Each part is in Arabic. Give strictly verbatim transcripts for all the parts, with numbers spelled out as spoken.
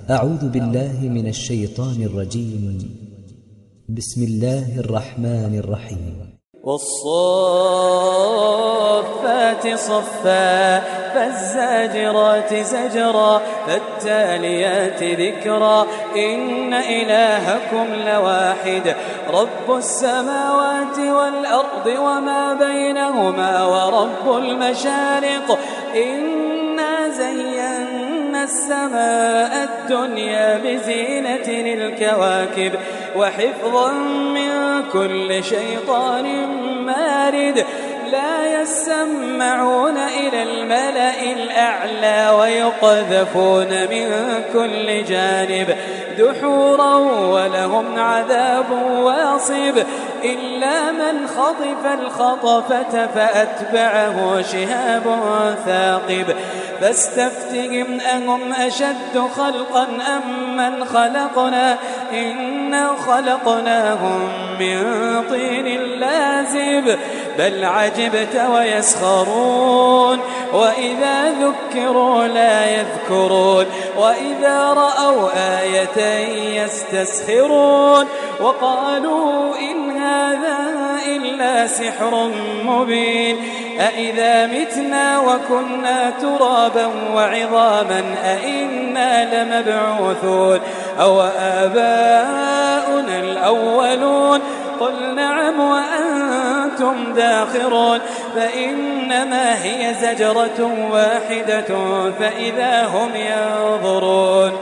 أعوذ بالله من الشيطان الرجيم. بسم الله الرحمن الرحيم. والصافات صفا فالزاجرات زجرا فالتاليات ذكرا إن إلهكم لواحد رب السماوات والأرض وما بينهما ورب المشارق إنا زينا السماء الدنيا بزينة الكواكب وحفظا من كل شيطان مارد لا يسمعون إلى الملأ الأعلى ويقذفون من كل جانب دحورا ولهم عذاب واصب إلا من خطف الخطفة فأتبعه شهاب ثاقب فاستفتهم أهم أشد خلقا أم من خلقنا إنا خلقناهم من طين لازب بل عجبت ويسخرون وإذا ذكروا لا يذكرون وإذا رأوا آية يستسخرون وقالوا إن هذا إلا سحر مبين أإذا متنا وكنا ترابا وعظاما أإنا لمبعوثون أو آباؤنا الأولون قل نعم وأنتم داخرون فإنما هي زجرة واحدة فإذا هم ينظرون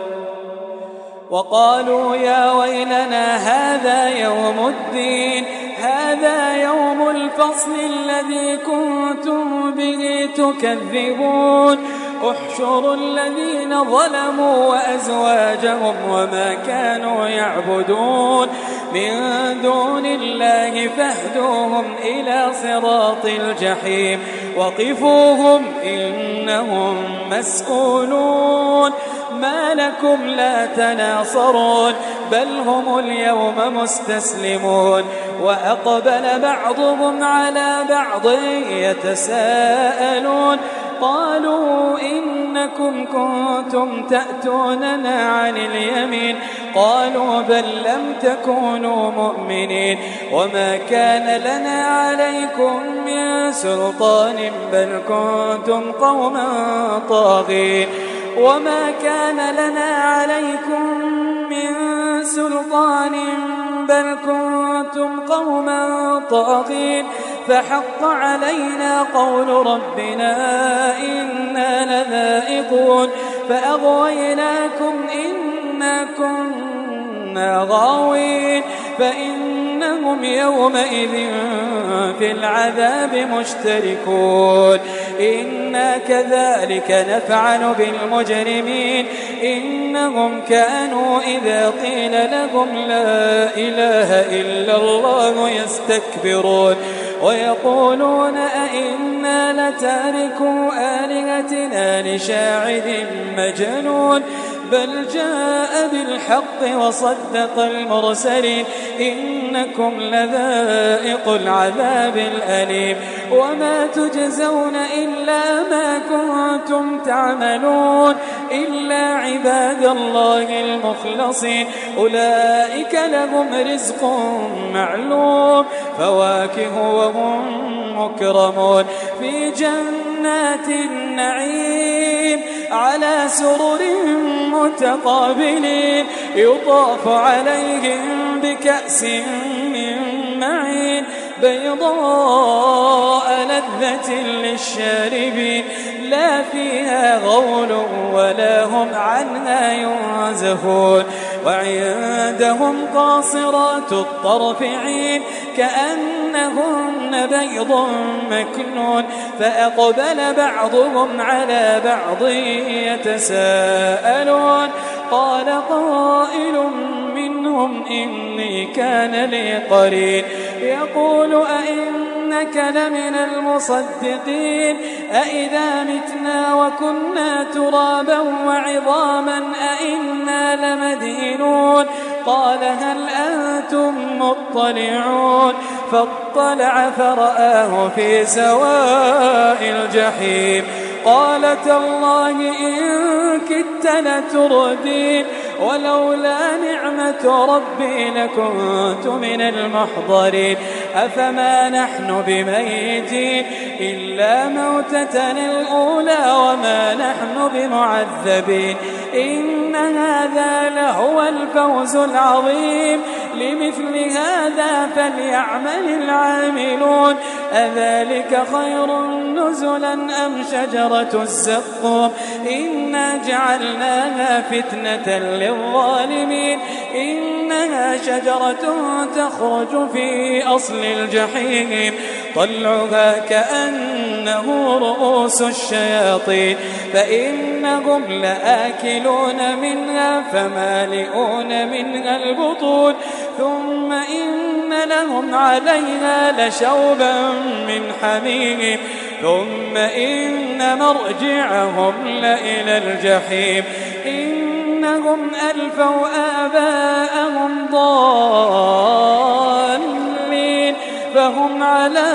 وقالوا يا ويلنا هذا يوم الدين هذا يوم الفصل الذي كنتم به تكذبون احشروا الذين ظلموا وأزواجهم وما كانوا يعبدون من دون الله فاهدوهم إلى صراط الجحيم وقفوهم إنهم مسؤولون ما لكم لا تناصرون بل هم اليوم مستسلمون وأقبل بعضهم على بعض يتساءلون قالوا إنكم كنتم تأتوننا عن اليمين قالوا بل لم تكونوا مؤمنين وما كان لنا عليكم من سلطان بل كنتم قوما طاغين وما كان لنا عليكم من سلطان بل كنتم قوما طاغين فحق علينا قول ربنا إنا لذائقون فأغويناكم إنا كنا غاوين فإنهم يومئذ في العذاب مشتركون إنا كذلك نفعل بالمجرمين إنهم كانوا إذا قيل لهم لا إله إلا الله يستكبرون ويقولون أئنا لتاركو آلهتنا لشاعر مجنون بل جاء بالحق وصدق المرسلين إنكم لذائق العذاب الأليم وما تجزون إلا ما كنتم تعملون إلا عباد الله المخلصين أولئك لهم رزق معلوم فواكه وهم مكرمون في جنات النعيم على سرر متقابلين يطاف عليهم بكأس من معين بيضاء لذة للشاربين لا فيها غول ولا هم عنها ينزفون وعندهم قاصرات الطرف عين كأنهن بيض مكنون فأقبل بعضهم على بعض يتساءلون قال قائل منهم إني كان لي قرين يقول أئنك لمن المصدقين أئذا متنا وكنا ترابا وعظاما أئنا لمدينون قال هل أنتم مطلعون فاطلع فرآه في سواء الجحيم قال تالله إن كدت كنت لتردين ولولا نعمة ربي لكنت من المحضرين أفما نحن بميتين إلا موتتنا الأولى وما نحن بمعذبين إن هذا لهو الفوز العظيم لمثل هذا فليعمل العاملون أذلك خير نزلا أم شجرة الزقوم إنا جعلناها فتنة للظالمين إنها شجرة تخرج في أصل الجحيم طلعها كأنه رؤوس الشياطين فإنهم لآكلون منها فمالئون منها البطون ثم إن لهم عليها لشوبا من حميم ثم إن مرجعهم لإلى الجحيم إنهم ألفوا آباءهم ضالين فهم على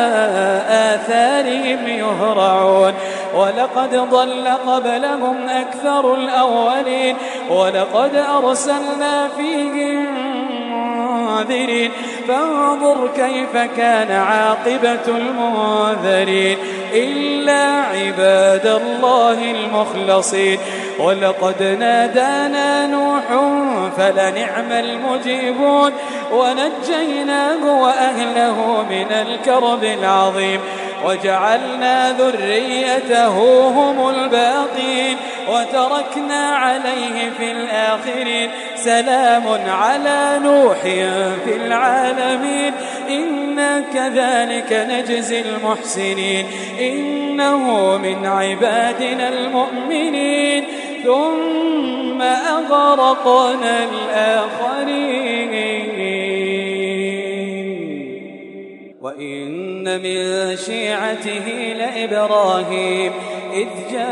آثارهم يهرعون ولقد ضل قبلهم أكثر الأولين ولقد أرسلنا فيهم منذرين فانظر كيف كان عاقبة المنذرين إلا عباد الله المخلصين ولقد نادانا نوح فلنعم المجيبون ونجيناه وأهله من الكرب العظيم وجعلنا ذريته هم الباقين وتركنا عليه في الآخرين سلام على نوح في العالمين إنا كذلك نجزي المحسنين إنه من عبادنا المؤمنين ثم أغرقنا الآخرين وإن من شيعته لإبراهيم إذ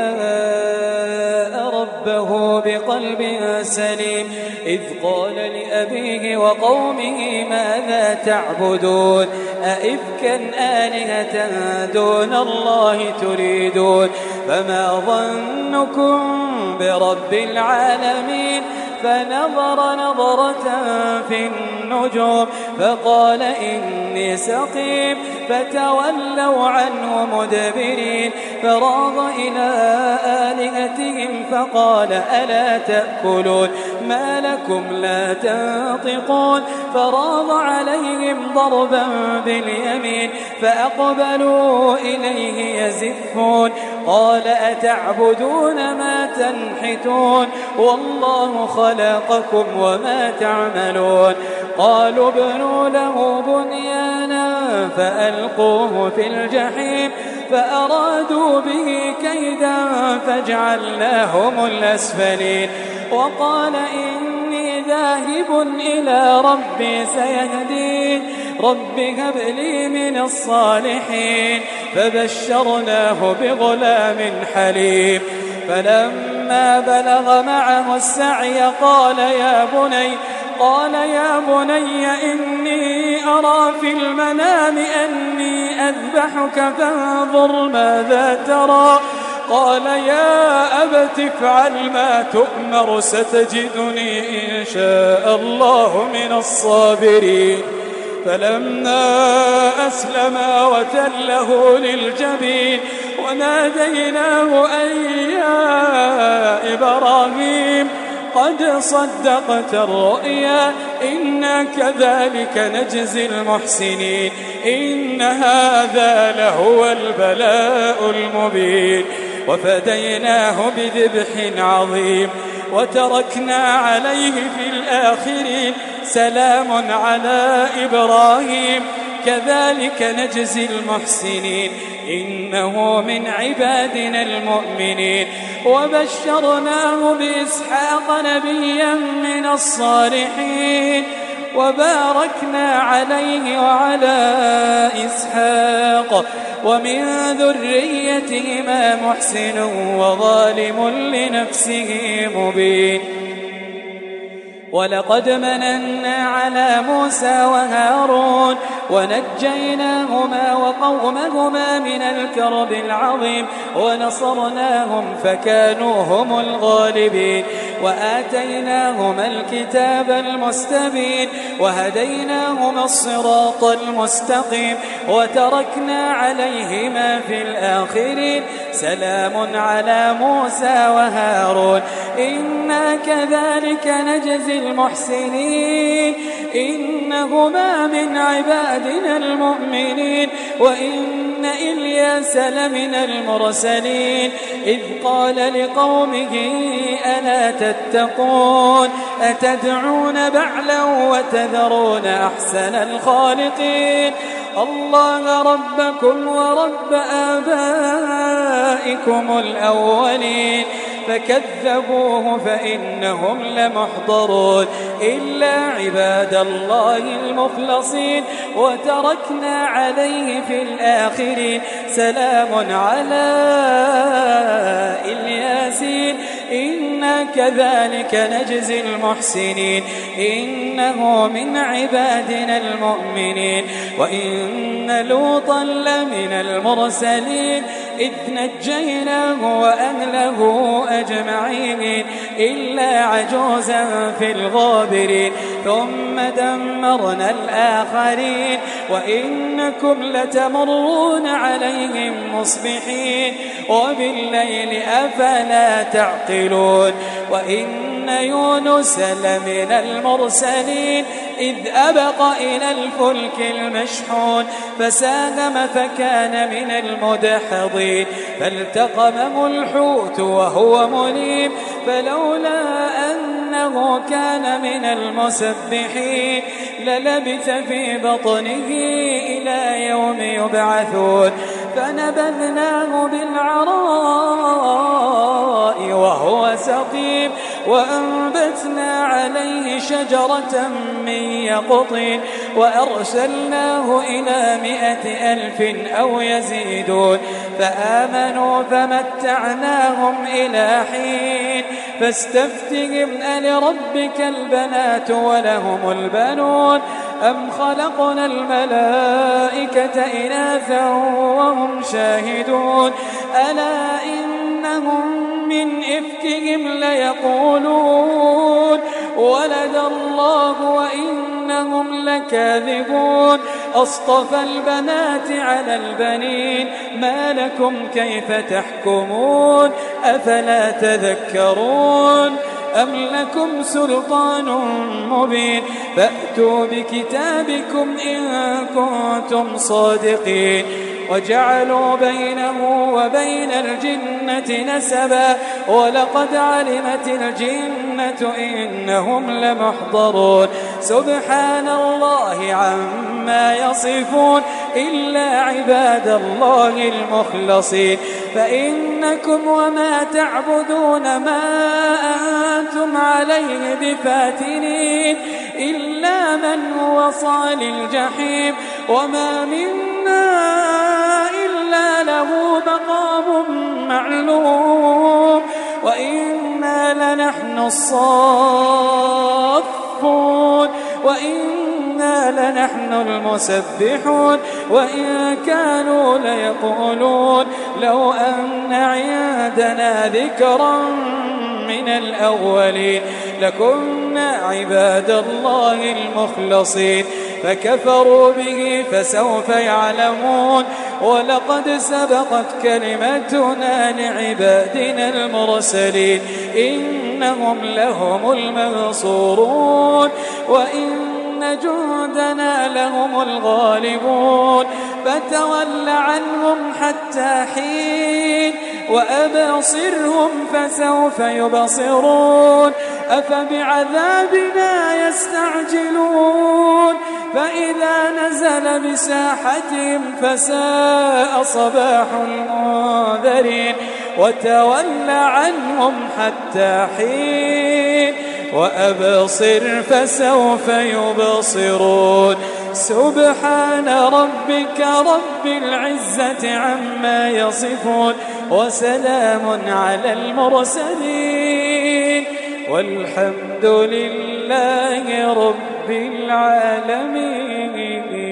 جاء ربه بقلب سليم إذ قال لأبيه وقومه ماذا تعبدون أئفكا آلهة دون الله تريدون فما ظنكم برب العالمين فنظر نظرة في النجوم فقال إني سقيم فتولوا عنه مدبرين فراغ إلى آلهتهم فقال ألا تأكلون ما لكم لا تنطقون فراغ عليهم ضربا باليمين فأقبلوا إليه يزفون قال أتعبدون ما تنحتون والله خلقكم وما تعملون قالوا ابنوا له بنيانا فألقوه في الجحيم فأرادوا به كيدا فجعلناهم الأسفلين وقال إني ذاهب إلى ربي سيهدين رب هب لي من الصالحين فبشرناه بغلام حليم فلما بلغ معه السعي قال يا بني قال يا بني إني أرى في المنام أني أذبحك فانظر ماذا ترى قال يا أبت افعل ما تؤمر ستجدني إن شاء الله من الصابرين فلما أسلما وتله للجبين وناديناه أن يا إبراهيم قد صدقت الرؤيا إنا كذلك نجزي المحسنين إن هذا لهو البلاء المبين وفديناه بذبح عظيم وتركنا عليه في الآخرين سلام على إبراهيم كذلك نجزي المحسنين إنه من عبادنا المؤمنين وبشرناه بإسحاق نبيا من الصالحين وباركنا عليه وعلى إسحاق ومن ذريتهما محسن وظالم لنفسه مبين ولقد مننا على موسى وهارون ونجيناهما وقومهما من الكرب العظيم ونصرناهم فكانوا هم الغالبين وآتيناهما الكتاب المستبين وهديناهما الصراط المستقيم وتركنا عليهما في الآخرين سلام على موسى وهارون إنا كذلك نجزي المحسنين إنهما من عبادنا المؤمنين وإن إلياس لمن المرسلين إذ قال لقومه ألا تتقون أتدعون بعلا وتذرون أحسن الخالقين الله ربكم ورب آبائكم الأولين فكذبوه فإنهم لمحضرون إلا عباد الله المخلصين وتركنا عليه في الآخرين سلام على الياسين إنا كذلك نجزي المحسنين إنه من عبادنا المؤمنين وإن لوطا لمن المرسلين إذ نجيناه وأهله أجمعين إلا عجوزا في الغابرين ثم دمرنا الآخرين وإنكم لتمرون عليهم مصبحين وبالليل أفلا تعقلون وإن يونس لمن المرسلين إذ أبق إلى الفلك المشحون فساهم فكان من المدحضين فالتقمه الحوت وهو مليم فلولا أنه كان من المسبحين للبث في بطنه إلى يوم يبعثون فنبذناه بالعراء وهو سقيم وأنبتنا عليه شجرة من يقطين وأرسلناه إلى مائة ألف أو يزيدون فآمنوا فمتعناهم إلى حين فاستفتهم ألربك البنات ولهم البنون أم خلقنا الملائكة إناثا وهم شاهدون ألا إنهم من إفكهم ليقولون ولد الله وإنهم لكاذبون أصطفى البنات على البنين ما لكم كيف تحكمون أفلا تذكرون أم لكم سلطان مبين فأتوا بكتابكم إن كنتم صادقين وجعلوا بينه وبين الجنة نسبا ولقد علمت الجنة إنهم لمحضرون سبحان الله عما يصفون إلا عباد الله المخلصين فإنكم وما تعبدون ما أنتم عليه بفاتنين إلا من هو صال الجحيم وما منا إلا له مقام معلوم وإنا لنحن الصافون وإنا لنحن المسبحون وإن كانوا ليقولون لو أن عندنا ذكرا من الأولين لكنا عباد الله المخلصين فكفروا به فسوف يعلمون ولقد سبقت كلمتنا لعبادنا المرسلين إنهم لهم المنصورون وإن جندنا لهم الغالبون فتول عنهم حتى حين وأبصرهم فسوف يبصرون أفبعذابنا يستعجلون فإذا نزل بساحتهم فساء صباح المنذرين وتول عنهم حتى حين وأبصر فسوف يبصرون سبحان ربك رب العزة عما يصفون وسلام على المرسلين والحمد لله لله رب العالمين.